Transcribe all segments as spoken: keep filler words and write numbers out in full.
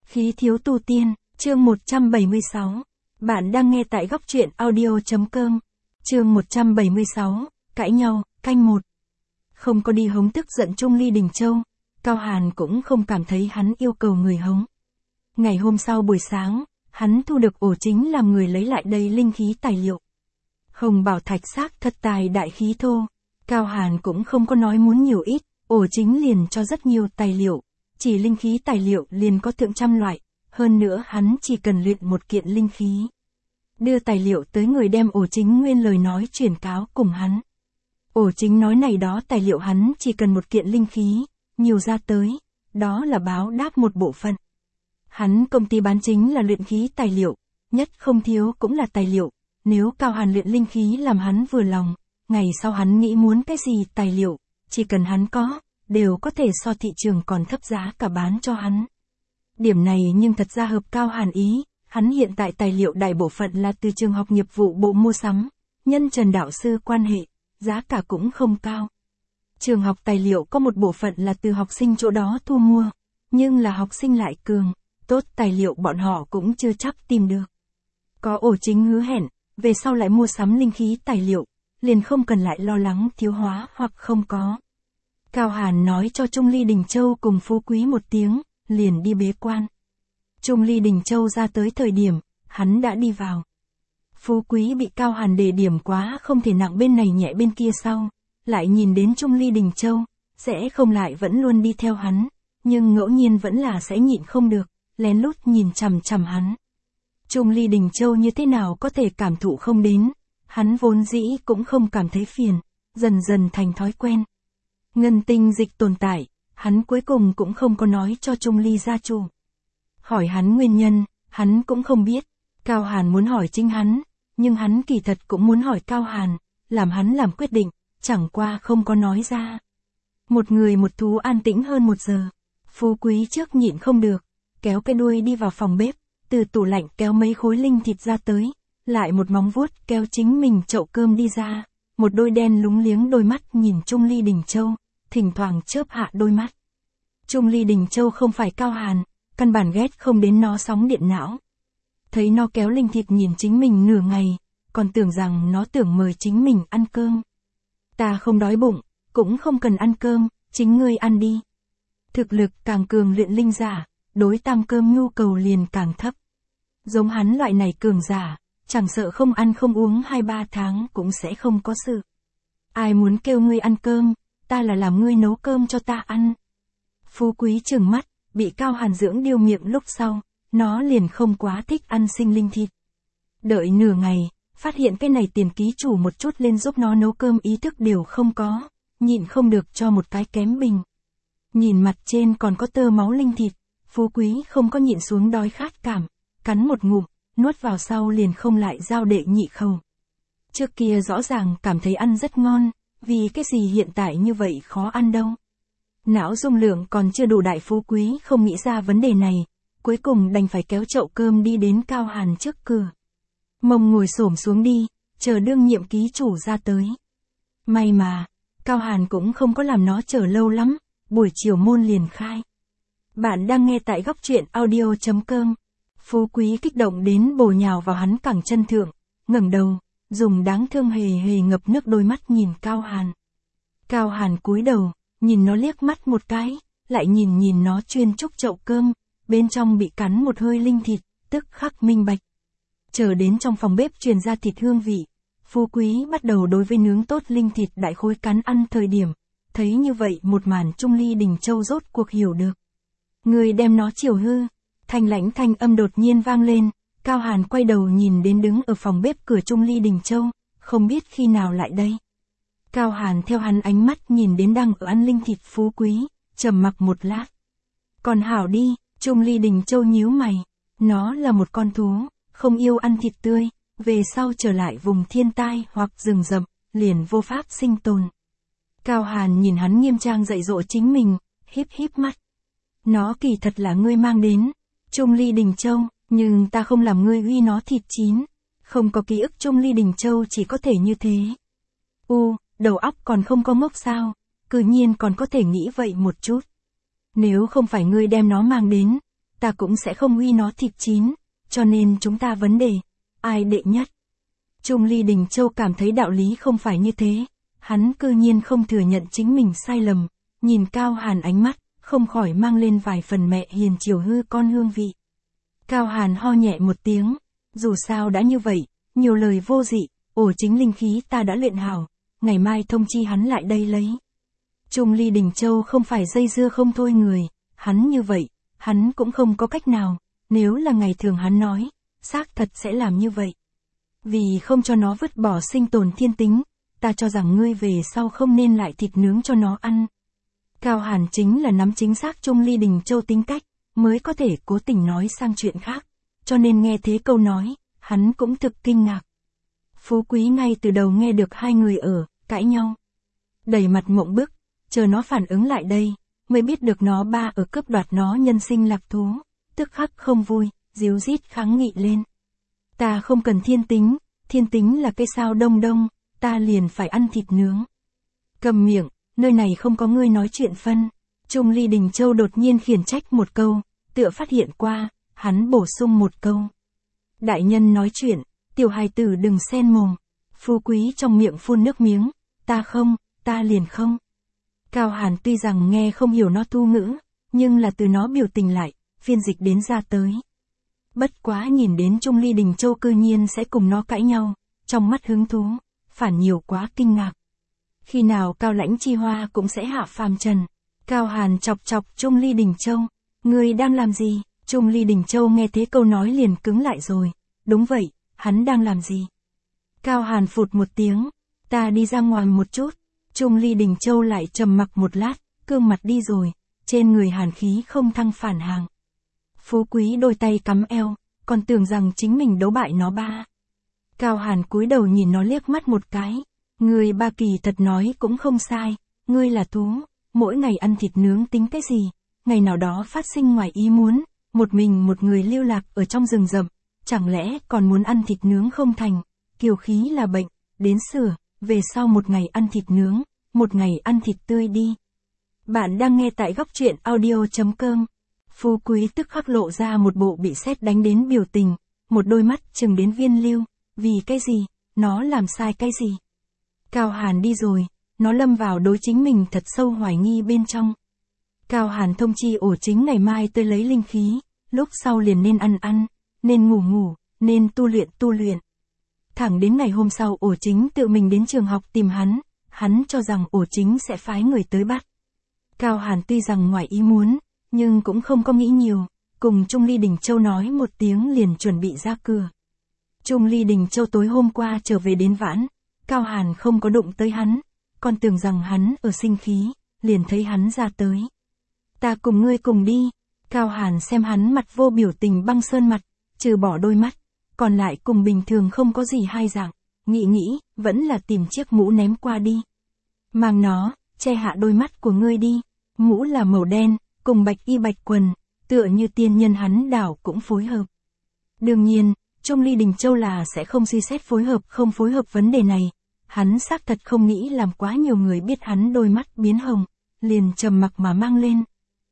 Khí thiếu tu tiên, chương một trăm bảy mươi sáu. Bạn đang nghe tại góc truyện audio.com. Chương một trăm bảy mươi sáu, cãi nhau, canh một. Không có đi hống tức giận Trung Ly Đình Châu, Cao Hàn cũng không cảm thấy hắn yêu cầu người hống. Ngày hôm sau buổi sáng, hắn thu được Ổ Chính làm người lấy lại đây linh khí tài liệu. Hồng Bảo Thạch xác thật tài đại khí thô, Cao Hàn cũng không có nói muốn nhiều ít, Ổ Chính liền cho rất nhiều tài liệu. Chỉ linh khí tài liệu liền có thượng trăm loại, hơn nữa hắn chỉ cần luyện một kiện linh khí. Đưa tài liệu tới người đem Ổ Chính nguyên lời nói truyền cáo cùng hắn. Ổ Chính nói này đó tài liệu hắn chỉ cần một kiện linh khí, nhiều ra tới, đó là báo đáp một bộ phận. Hắn công ty bán chính là luyện khí tài liệu, nhất không thiếu cũng là tài liệu, nếu Cao Hàn luyện linh khí làm hắn vừa lòng, ngày sau hắn nghĩ muốn cái gì tài liệu, chỉ cần hắn có, đều có thể so thị trường còn thấp giá cả bán cho hắn. Điểm này nhưng thật ra hợp Cao Hàn ý, hắn hiện tại tài liệu đại bộ phận là từ trường học nghiệp vụ bộ mua sắm, nhân Trần đạo sư quan hệ, giá cả cũng không cao. Trường học tài liệu có một bộ phận là từ học sinh chỗ đó thu mua, nhưng là học sinh lại cường, tốt tài liệu bọn họ cũng chưa chắc tìm được. Có Ổ Chính hứa hẹn, về sau lại mua sắm linh khí tài liệu, liền không cần lại lo lắng thiếu hóa hoặc không có. Cao Hàn nói cho Trung Ly Đình Châu cùng Phú Quý một tiếng, liền đi bế quan. Trung Ly Đình Châu ra tới thời điểm, hắn đã đi vào. Phú Quý bị Cao Hàn đề điểm quá không thể nặng bên này nhẹ bên kia sau, lại nhìn đến Trung Ly Đình Châu, sẽ không lại vẫn luôn đi theo hắn, nhưng ngẫu nhiên vẫn là sẽ nhịn không được, lén lút nhìn chằm chằm hắn. Trung Ly Đình Châu như thế nào có thể cảm thụ không đến, hắn vốn dĩ cũng không cảm thấy phiền, dần dần thành thói quen. Ngân tinh dịch tồn tại, hắn cuối cùng cũng không có nói cho Trung Ly gia chủ. Hỏi hắn nguyên nhân, hắn cũng không biết. Cao Hàn muốn hỏi chính hắn, nhưng hắn kỳ thật cũng muốn hỏi Cao Hàn, làm hắn làm quyết định, chẳng qua không có nói ra. Một người một thú an tĩnh hơn một giờ. Phú Quý trước nhịn không được, kéo cái đuôi đi vào phòng bếp, từ tủ lạnh kéo mấy khối linh thịt ra tới, lại một móng vuốt kéo chính mình chậu cơm đi ra. Một đôi đen lúng liếng đôi mắt nhìn Trung Ly Đình Châu, thỉnh thoảng chớp hạ đôi mắt. Trung Ly Đình Châu không phải Cao Hàn, căn bản ghét không đến nó sóng điện não. Thấy nó kéo linh thịt nhìn chính mình nửa ngày, còn tưởng rằng nó tưởng mời chính mình ăn cơm. Ta không đói bụng, cũng không cần ăn cơm, chính ngươi ăn đi. Thực lực càng cường luyện linh giả, đối tam cơm nhu cầu liền càng thấp. Giống hắn loại này cường giả, chẳng sợ không ăn không uống hai ba tháng cũng sẽ không có sự. Ai muốn kêu ngươi ăn cơm, ta là làm ngươi nấu cơm cho ta ăn. Phú Quý trừng mắt, bị Cao Hàn dưỡng điêu miệng lúc sau, nó liền không quá thích ăn sinh linh thịt. Đợi nửa ngày, phát hiện cái này tiền ký chủ một chút lên giúp nó nấu cơm ý thức đều không có, nhịn không được cho một cái kém bình. Nhìn mặt trên còn có tơ máu linh thịt, Phú Quý không có nhịn xuống đói khát cảm, cắn một ngụm, nuốt vào sau liền không lại giao đệ nhị khẩu. Trước kia rõ ràng cảm thấy ăn rất ngon, vì cái gì hiện tại như vậy khó ăn đâu. Não dung lượng còn chưa đủ đại Phú Quý không nghĩ ra vấn đề này, cuối cùng đành phải kéo chậu cơm đi đến Cao Hàn trước cửa. Mông ngồi xổm xuống đi, chờ đương nhiệm ký chủ ra tới. May mà, Cao Hàn cũng không có làm nó chờ lâu lắm, buổi chiều môn liền khai. Bạn đang nghe tại góc truyện audio.com. Phú Quý kích động đến bổ nhào vào hắn cẳng chân thượng, ngẩng đầu, dùng đáng thương hề hề ngập nước đôi mắt nhìn Cao Hàn. Cao Hàn cúi đầu, nhìn nó liếc mắt một cái, lại nhìn nhìn nó chuyên trúc chậu cơm, bên trong bị cắn một hơi linh thịt, tức khắc minh bạch. Chờ đến trong phòng bếp truyền ra thịt hương vị, Phú Quý bắt đầu đối với nướng tốt linh thịt đại khối cắn ăn thời điểm, thấy như vậy một màn Trung Ly Đình Châu rốt cuộc hiểu được. Người đem nó chiều hư, thanh lãnh thanh âm đột nhiên vang lên, Cao Hàn quay đầu nhìn đến đứng ở phòng bếp cửa Trung Ly Đình Châu, không biết khi nào lại đây. Cao Hàn theo hắn ánh mắt nhìn đến đang ở ăn linh thịt Phú Quý, trầm mặc một lát. Còn hảo đi, Trung Ly Đình Châu nhíu mày, nó là một con thú, không yêu ăn thịt tươi, về sau trở lại vùng thiên tai hoặc rừng rậm, liền vô pháp sinh tồn. Cao Hàn nhìn hắn nghiêm trang dạy dỗ chính mình, híp híp mắt. Nó kỳ thật là ngươi mang đến, Trung Ly Đình Châu, nhưng ta không làm ngươi uy nó thịt chín. Không có ký ức Trung Ly Đình Châu chỉ có thể như thế. U, đầu óc còn không có ngốc sao, cư nhiên còn có thể nghĩ vậy một chút. Nếu không phải ngươi đem nó mang đến, ta cũng sẽ không uy nó thịt chín, cho nên chúng ta vấn đề, ai đệ nhất? Trung Ly Đình Châu cảm thấy đạo lý không phải như thế, hắn cư nhiên không thừa nhận chính mình sai lầm, nhìn Cao Hàn ánh mắt, không khỏi mang lên vài phần mẹ hiền chiều hư con hương vị. Cao Hàn ho nhẹ một tiếng, dù sao đã như vậy, nhiều lời vô dị, ổ chính linh khí ta đã luyện hảo, ngày mai thông chi hắn lại đây lấy. Trung Ly Đình Châu không phải dây dưa không thôi người, hắn như vậy, hắn cũng không có cách nào, nếu là ngày thường hắn nói, xác thật sẽ làm như vậy. Vì không cho nó vứt bỏ sinh tồn thiên tính, ta cho rằng ngươi về sau không nên lại thịt nướng cho nó ăn. Cao Hàn chính là nắm chính xác Trung Ly Đình Châu tính cách, mới có thể cố tình nói sang chuyện khác, cho nên nghe thế câu nói, hắn cũng thực kinh ngạc. Phú Quý ngay từ đầu nghe được hai người ở, cãi nhau. Đầy mặt mộng bức, chờ nó phản ứng lại đây, mới biết được nó ba ở cướp đoạt nó nhân sinh lạc thú, tức khắc không vui, díu dít kháng nghị lên. Ta không cần thiên tính, thiên tính là cây sao đông đông, ta liền phải ăn thịt nướng. Cầm miệng, nơi này không có ngươi nói chuyện phân. Trung Ly Đình Châu đột nhiên khiển trách một câu, tựa phát hiện qua, hắn bổ sung một câu. Đại nhân nói chuyện, tiểu hài tử đừng xen mồm. Phú Quý trong miệng phun nước miếng, ta không, ta liền không. Cao Hàn tuy rằng nghe không hiểu nó tu ngữ, nhưng là từ nó biểu tình lại, phiên dịch đến ra tới. Bất quá nhìn đến Trung Ly Đình Châu cư nhiên sẽ cùng nó cãi nhau, trong mắt hứng thú, phản nhiều quá kinh ngạc. Khi nào Cao Lãnh Chi Hoa cũng sẽ hạ phàm trần. Cao Hàn chọc chọc Trung Ly Đình Châu, ngươi đang làm gì? Trung Ly Đình Châu nghe thế câu nói liền cứng lại rồi, đúng vậy, hắn đang làm gì? Cao Hàn phụt một tiếng, ta đi ra ngoài một chút. Trung Ly Đình Châu lại trầm mặc một lát, cương mặt đi rồi, trên người hàn khí không thăng phản hàng. Phú Quý đôi tay cắm eo, còn tưởng rằng chính mình đấu bại nó ba. Cao Hàn cúi đầu nhìn nó liếc mắt một cái, người ba kỳ thật nói cũng không sai, ngươi là thú, mỗi ngày ăn thịt nướng tính cái gì, ngày nào đó phát sinh ngoài ý muốn, một mình một người lưu lạc ở trong rừng rậm, chẳng lẽ còn muốn ăn thịt nướng không thành, kiều khí là bệnh, đến sửa, về sau một ngày ăn thịt nướng, một ngày ăn thịt tươi đi. Bạn đang nghe tại góc truyện audio chấm com. Phú Quý tức khắc lộ ra một bộ bị sét đánh đến biểu tình, một đôi mắt trừng đến viên lưu, vì cái gì, nó làm sai cái gì. Cao Hàn đi rồi, nó lâm vào đối chính mình thật sâu hoài nghi bên trong. Cao Hàn thông chi ổ chính ngày mai tới lấy linh khí, lúc sau liền nên ăn ăn, nên ngủ ngủ, nên tu luyện tu luyện. Thẳng đến ngày hôm sau ổ chính tự mình đến trường học tìm hắn, hắn cho rằng ổ chính sẽ phái người tới bắt. Cao Hàn tuy rằng ngoài ý muốn, nhưng cũng không có nghĩ nhiều, cùng Trung Ly Đình Châu nói một tiếng liền chuẩn bị ra cửa. Trung Ly Đình Châu tối hôm qua trở về đến vãn, Cao Hàn không có đụng tới hắn, còn tưởng rằng hắn ở sinh khí, liền thấy hắn ra tới. Ta cùng ngươi cùng đi. Cao Hàn xem hắn mặt vô biểu tình băng sơn mặt, trừ bỏ đôi mắt, còn lại cùng bình thường không có gì hai dạng, nghĩ nghĩ, vẫn là tìm chiếc mũ ném qua đi. Mang nó, che hạ đôi mắt của ngươi đi. Mũ là màu đen, cùng bạch y bạch quần, tựa như tiên nhân hắn đảo cũng phối hợp. Đương nhiên, Trung Ly Đình Châu là sẽ không suy xét phối hợp không phối hợp vấn đề này. Hắn xác thật không nghĩ làm quá nhiều người biết hắn đôi mắt biến hồng, liền trầm mặc mà mang lên.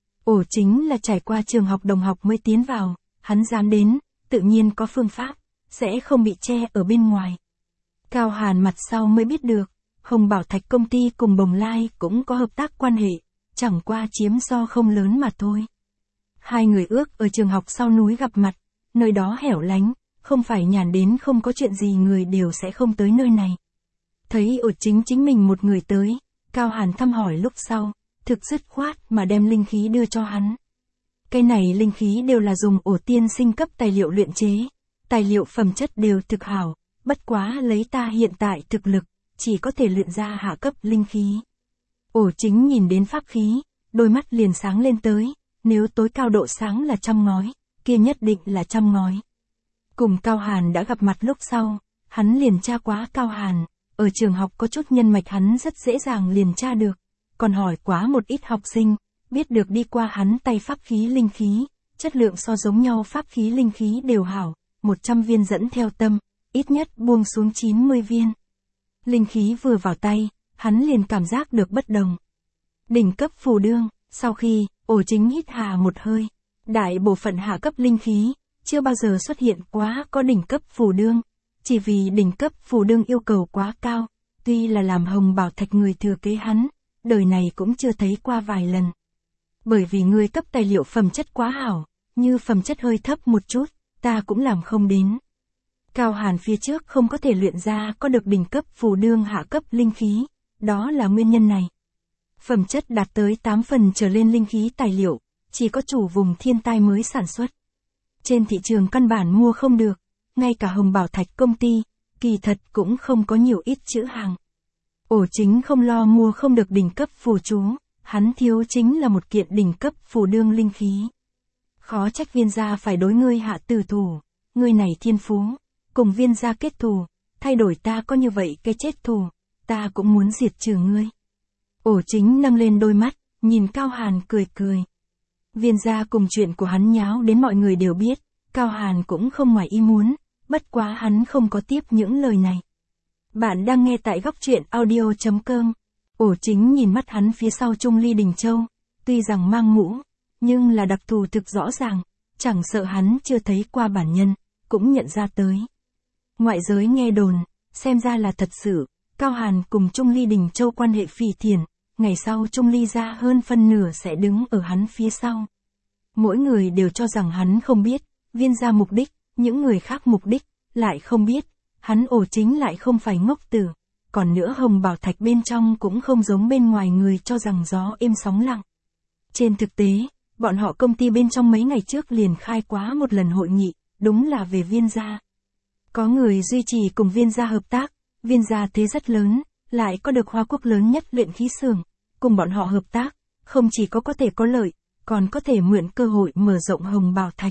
Ổ chính là trải qua trường học đồng học mới tiến vào, hắn dám đến, tự nhiên có phương pháp, sẽ không bị che ở bên ngoài. Cao Hàn mặt sau mới biết được, Hồng Bảo Thạch công ty cùng Bồng Lai cũng có hợp tác quan hệ, chẳng qua chiếm so không lớn mà thôi. Hai người ước ở trường học sau núi gặp mặt, nơi đó hẻo lánh, không phải nhàn đến không có chuyện gì người đều sẽ không tới nơi này. Thấy ổ chính chính mình một người tới, Cao Hàn thăm hỏi lúc sau, thực dứt khoát mà đem linh khí đưa cho hắn. Cái này linh khí đều là dùng ổ tiên sinh cấp tài liệu luyện chế, tài liệu phẩm chất đều thực hảo, bất quá lấy ta hiện tại thực lực, chỉ có thể luyện ra hạ cấp linh khí. Ổ chính nhìn đến pháp khí, đôi mắt liền sáng lên tới, nếu tối cao độ sáng là trăm ngói, kia nhất định là trăm ngói. Cùng Cao Hàn đã gặp mặt lúc sau, hắn liền tra quá Cao Hàn, ở trường học có chút nhân mạch hắn rất dễ dàng liền tra được, còn hỏi quá một ít học sinh, biết được đi qua hắn tay pháp khí linh khí, chất lượng so giống nhau pháp khí linh khí đều hảo, một trăm viên dẫn theo tâm, ít nhất buông xuống chín mươi viên. Linh khí vừa vào tay, hắn liền cảm giác được bất đồng. Đỉnh cấp phù đương, sau khi, ổ chính hít hà một hơi, Đại bộ phận hạ cấp linh khí, chưa bao giờ xuất hiện quá có đỉnh cấp phù đương, chỉ vì đỉnh cấp phù đương yêu cầu quá cao, tuy là làm hồng bảo thạch người thừa kế hắn, đời này cũng chưa thấy qua vài lần. Bởi vì người cấp tài liệu phẩm chất quá hảo, như phẩm chất hơi thấp một chút, ta cũng làm không đến. Cao Hàn phía trước không có thể luyện ra có được đỉnh cấp phù đương hạ cấp linh khí, đó là nguyên nhân này. Phẩm chất đạt tới tám phần trở lên linh khí tài liệu, chỉ có chủ vùng thiên tai mới sản xuất. Trên thị trường căn bản mua không được, ngay cả hồng bảo thạch công ty, kỳ thật cũng không có nhiều ít chữ hàng. Ổ Chính không lo mua không được đỉnh cấp phù chú, hắn thiếu chính là một kiện đỉnh cấp phù đương linh khí. Khó trách Viên gia phải đối ngươi hạ tử thủ, ngươi này thiên phú, cùng Viên gia kết thù, thay đổi ta có như vậy cái chết thù, ta cũng muốn diệt trừ ngươi. Ổ Chính nâng lên đôi mắt, nhìn Cao Hàn cười cười. Viên gia cùng chuyện của hắn nháo đến mọi người đều biết, Cao Hàn cũng không ngoài ý muốn, bất quá hắn không có tiếp những lời này. Bạn đang nghe tại góc truyện audio chấm com. Ổ Chính nhìn mắt hắn phía sau Trung Ly Đình Châu, tuy rằng mang mũ, nhưng là đặc thù thực rõ ràng, chẳng sợ hắn chưa thấy qua bản nhân, cũng nhận ra tới. Ngoại giới nghe đồn, xem ra là thật sự, Cao Hàn cùng Trung Ly Đình Châu quan hệ phỉ thiện, ngày sau Trung Ly gia hơn phân nửa sẽ đứng ở hắn phía sau. Mỗi người đều cho rằng hắn không biết, Viên gia mục đích, những người khác mục đích, lại không biết, hắn Ổ Chính lại không phải ngốc tử. Còn nữa hồng bảo thạch bên trong cũng không giống bên ngoài người cho rằng gió êm sóng lặng. Trên thực tế, bọn họ công ty bên trong mấy ngày trước liền khai quá một lần hội nghị, đúng là về Viên gia. Có người duy trì cùng Viên gia hợp tác, Viên gia thế rất lớn, lại có được Hoa Quốc lớn nhất luyện khí xưởng, cùng bọn họ hợp tác, không chỉ có có thể có lợi, còn có thể mượn cơ hội mở rộng hồng bảo thạch.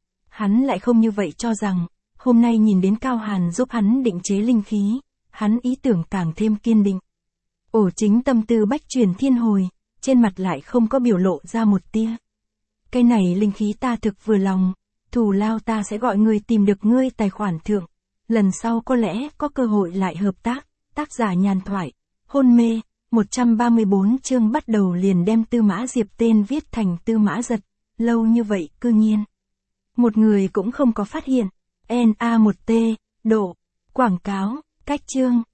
Hắn lại không như vậy cho rằng, hôm nay nhìn đến Cao Hàn giúp hắn định chế linh khí, hắn ý tưởng càng thêm kiên định. Ổ Chính tâm tư bách chuyển thiên hồi, trên mặt lại không có biểu lộ ra một tia. Cái này linh khí ta thực vừa lòng, thù lao ta sẽ gọi người tìm được ngươi tài khoản thượng, lần sau có lẽ có cơ hội lại hợp tác. Tác giả Nhàn Thoại, hôn mê, một trăm ba mươi tư chương bắt đầu liền đem Tư Mã Diệp tên viết thành Tư Mã Giật, lâu như vậy cư nhiên. Một người cũng không có phát hiện, N A một T, độ, quảng cáo, cách chương.